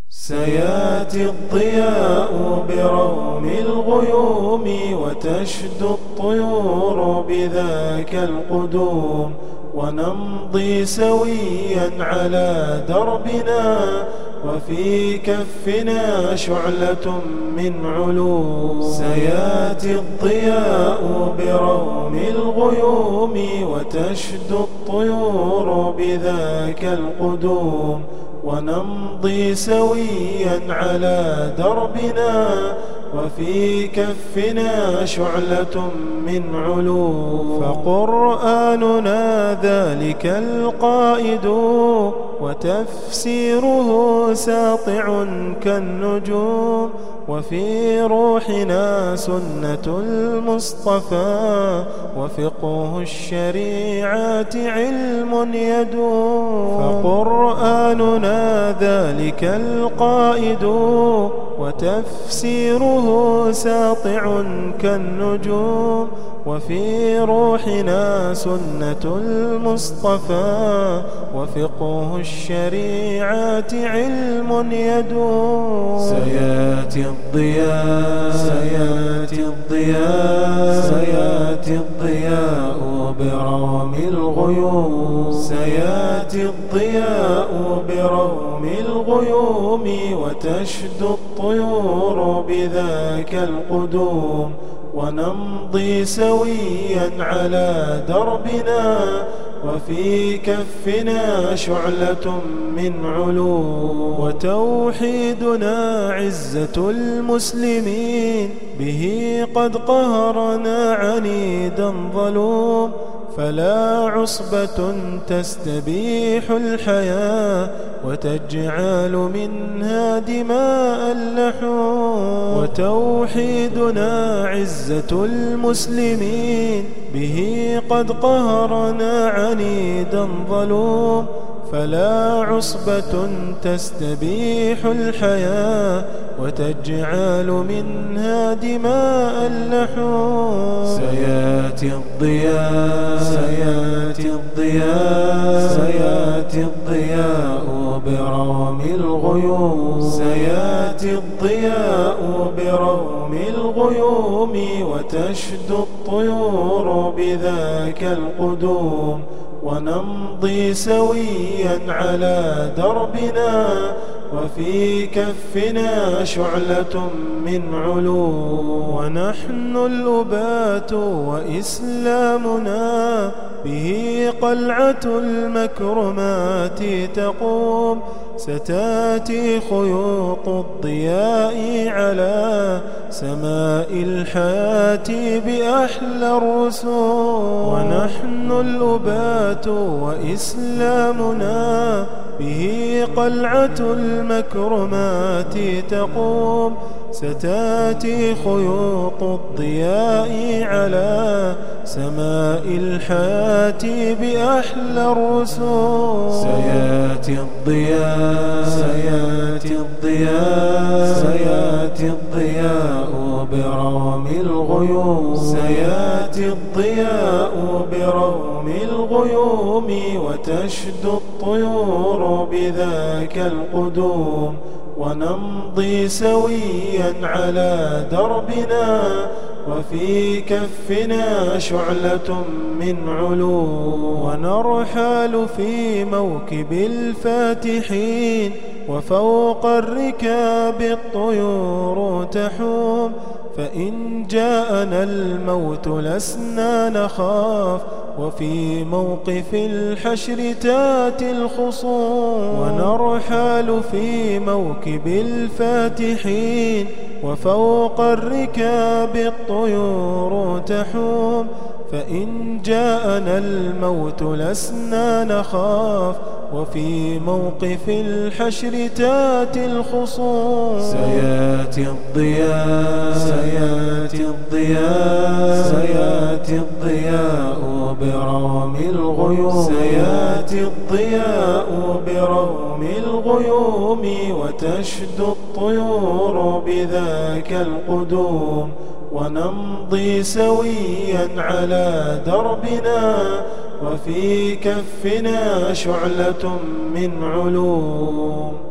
سياتي الضياء بروم الغيوم وتشدو الطيور بذاك القدوم، ونمضي سويا على دربنا وفي كفنا شعلة من علوم. سياتي الضياء بروم الغيوم وتشدو الطيور بذاك القدوم، ونمضي سويا على دربنا وفي كفنا شعلة من علوم. فقرآننا ذلك القائد وتفسيره ساطع كالنجوم، وفي روحنا سنة المصطفى وفقه الشريعات علم يدوم. فقرآننا ذلك القائد وتفسيره ساطع كالنجوم، وفي روحنا سنة المصطفى وفقه الشريعات علم يدوم. سياتي الضياء سياتي الضياء سياتي الضياء بروم الغيوم. سياتي الضياء بروم الغيوم وتشدو الطيور بذاك القدوم، ونمضي سويا على دربنا وفي كفنا شعلة من علوم. وتوحيدنا عزة المسلمين، به قد قهرنا عنيدا ظلوم، فلا عصبة تستبيح الحياة وتجعل منها دماء اللحوم. وتوحيدنا عزة المسلمين، به قد قهرنا عنيدا ظلوم، فلا عصبة تستبيح الحياة وتجعل منها دماء اللحوم. سياتي الضياء سياتي الضياء سياتي الضياء بروم الغيوم. سياتي الضياء بروم الغيوم وتشدو الطيور بذاك القدوم، ونمضي سويا على دربنا وفي كفنا شعلة من علوم. ونحن الأبات وإسلامنا، به قلعة المكرمات تقوم، ستاتي خيوط الضياء على سماء الحياة بأحلى الرسوم. ونحن الأبات وإسلامنا، به قلعة المكرمات تقوم، ستاتي خيوط الضياء على سماء الحياة بأحلى الرسوم. سياتي الضياء سياتي الضياء سياتي الضياء بروم الغيوم. سياتي الضياء بروم الغيوم وتشدو الطيور بذاك القدوم، ونمضي سويا على دربنا وفي كفنا شعلة من علوم. ونرحل في موكب الفاتحين، وفوق الركاب الطيور تحوم، فإن جاءنا الموت لسنا نخاف، وفي موقف الحشر تاتي الخصوم. ونرحل في موكب الفاتحين، وفوق الركاب الطيور تحوم، فإن جاءنا الموت لسنا نخاف، وفي موقف الحشر تاتي الخصوم. سياتي الضياء سياتي الضياء سياتي الضياء بروم الغيوم. سياتي الضياء بروم الغيوم وتشدو الطيور بذاك القدوم، ونمضي سويا على دربنا وفي كفنا شعلة من علوم.